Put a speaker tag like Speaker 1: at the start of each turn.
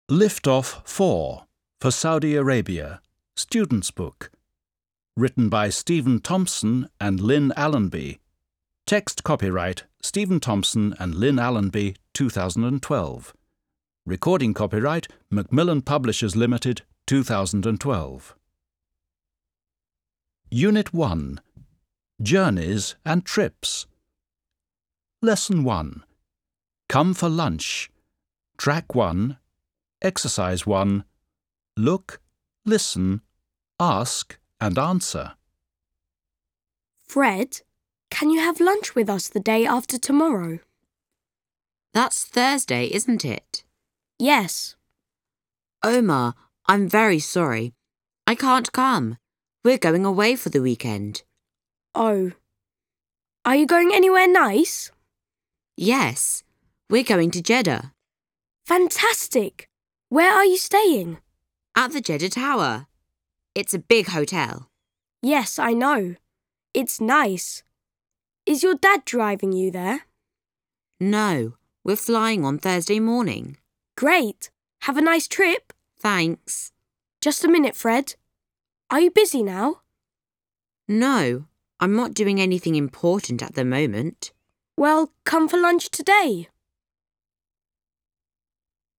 Speaker 1: Lift-Off 4 for Saudi Arabia, Student's Book. Written by Stephen Thompson and Lynn Allenby. Text copyright Stephen Thompson and Lynn Allenby, 2012. Recording copyright Macmillan Publishers Limited, 2012. Unit 1. Journeys and Trips. Lesson 1. Come for lunch. Track 1. Exercise 1. Look, listen, ask and answer.
Speaker 2: Fred, can you have lunch with us the day after tomorrow?
Speaker 3: That's Thursday, isn't it?
Speaker 2: Yes.
Speaker 3: Omar, I'm very sorry. I can't come. We're going away for the weekend.
Speaker 2: Oh. Are you going anywhere nice?
Speaker 3: Yes, we're going to Jeddah.
Speaker 2: Fantastic! Where are you staying?
Speaker 3: At the Jeddah Tower. It's a big hotel.
Speaker 2: Yes, I know. It's nice. Is your dad driving you there?
Speaker 3: No, we're flying on Thursday morning.
Speaker 2: Great. Have a nice trip.
Speaker 3: Thanks.
Speaker 2: Just a minute, Fred. Are you busy now?
Speaker 3: No, I'm not doing anything important at the moment.
Speaker 2: Well, come for lunch today.